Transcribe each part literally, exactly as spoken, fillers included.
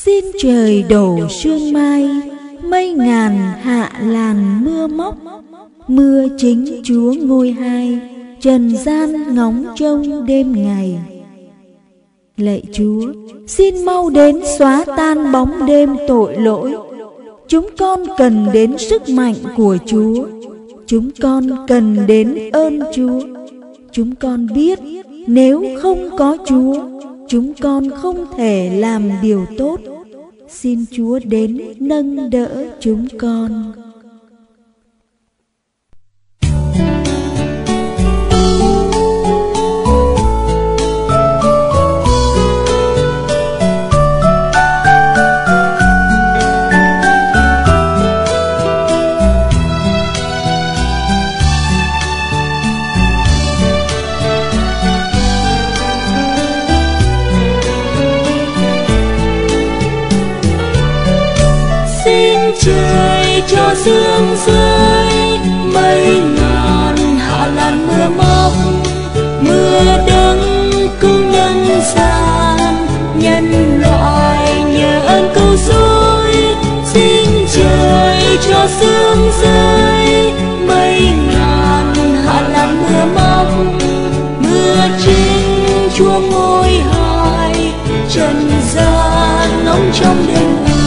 Xin trời đổ sương mai, mây ngàn hạ làn mưa móc. Mưa chính Chúa ngôi hai, trần gian ngóng trông đêm ngày. Lạy Chúa, xin mau đến xóa tan bóng đêm tội lỗi. Chúng con cần đến sức mạnh của Chúa. Chúng con cần đến ơn Chúa. Chúng con biết nếu không có Chúa, chúng con không thể làm điều tốt. Xin Chúa đến nâng đỡ chúng con. Trời cho sương rơi, mây ngàn hạ làn mưa móc. Mưa đấng cứu nhân gian, nhân loại nhờ ơn cứu rỗi. Xin trời cho sương rơi, mây ngàn hạ làn mưa móc. Mưa chính Chúa ngôi hai, trần gian nóng trong đêm.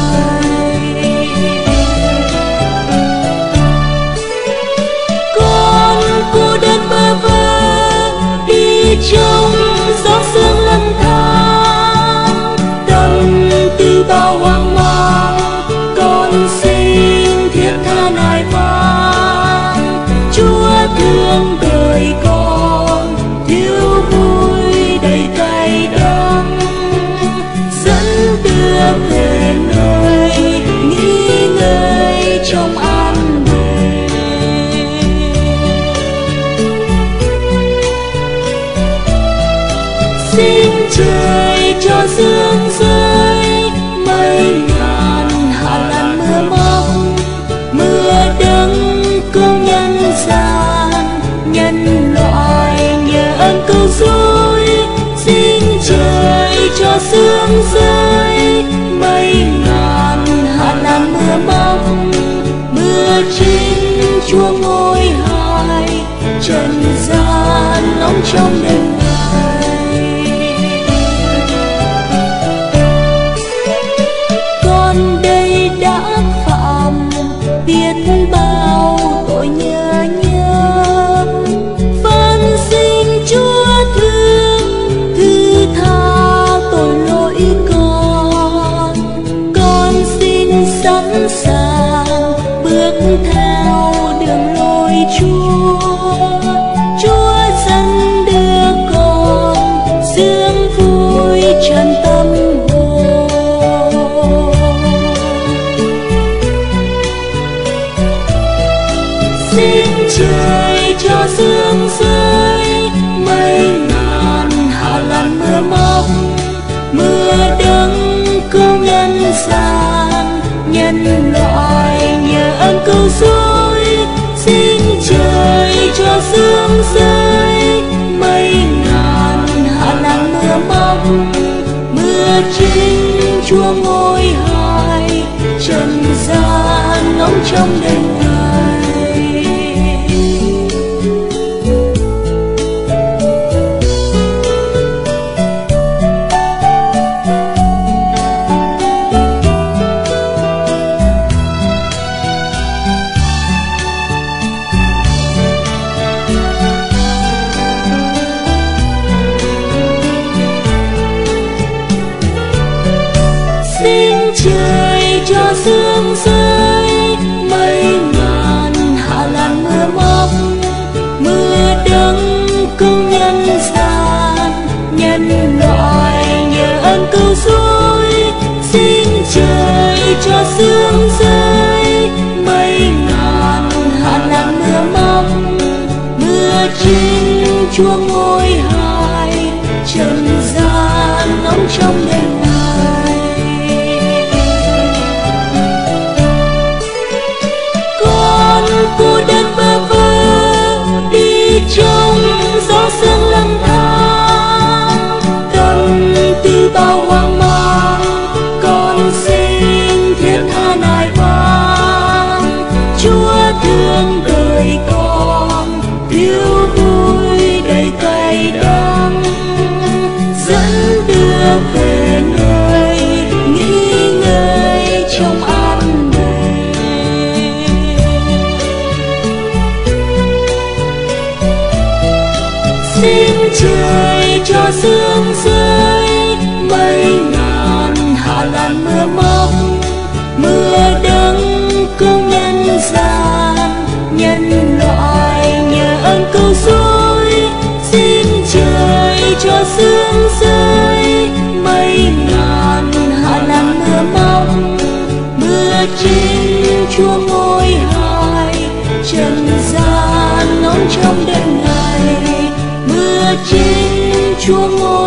Trong gió sương lang thang, tâm tư bao hoang mang, con xin thiết tha nài vang. Chúa thương đời con, thiếu vui đầy cay đắng, dẫn đưa về nơi nghỉ ngơi trong an. Xin trời cho sương rơi, mây ngàn hạ làn mưa móc. Mưa đấng cứu nhân gian, nhân loại nhờ ơn cứu rỗi. Xin trời cho sương rơi, mây ngàn hạ làn mưa móc. Mưa chính Chúa ngôi hai, trần gian nóng trong đêm. Biết bao tội nhớ nhớ, van xin Chúa thương, thứ tha tội lỗi con. Con xin sẵn sàng bước theo đường lối Chúa. Chúa dẫn đưa con sướng vui tràn tâm hồn. Xin trời cho sương rơi, mây ngàn hạ làn mưa móc. Mưa đấng cứu nhân gian, nhân loại nhờ ơn cứu rỗi. Xin trời cho sương rơi, mây ngàn hạ làn mưa móc. Mưa chính Chúa ngôi hai, trần gian nóng trong đêm. Xin trời cho sương rơi, mây ngàn hạ làn mưa móc. Mưa đấng cứu nhân gian, nhân loại nhờ ơn cứu rỗi. Xin trời cho sương rơi, mây ngàn hạ làn mưa móc. Mưa chính Chúa ngôi hai, trần gian nóng trong đêm. Cô đơn bơ vơ đi trong gió sương lang thang, tâm tư bao hoang mang, con cho sương rơi, mây ngàn hạ làn mưa móc, mưa đắng cứu nhân gian. Nhân loại nhờ ơn cứu rỗi, xin trời cho sương rơi, mây ngàn hạ làn mưa móc, mưa trên Chúa ngôi hài, trần gian nóng trong đêm ngày. Mưa trên Chúa ngôi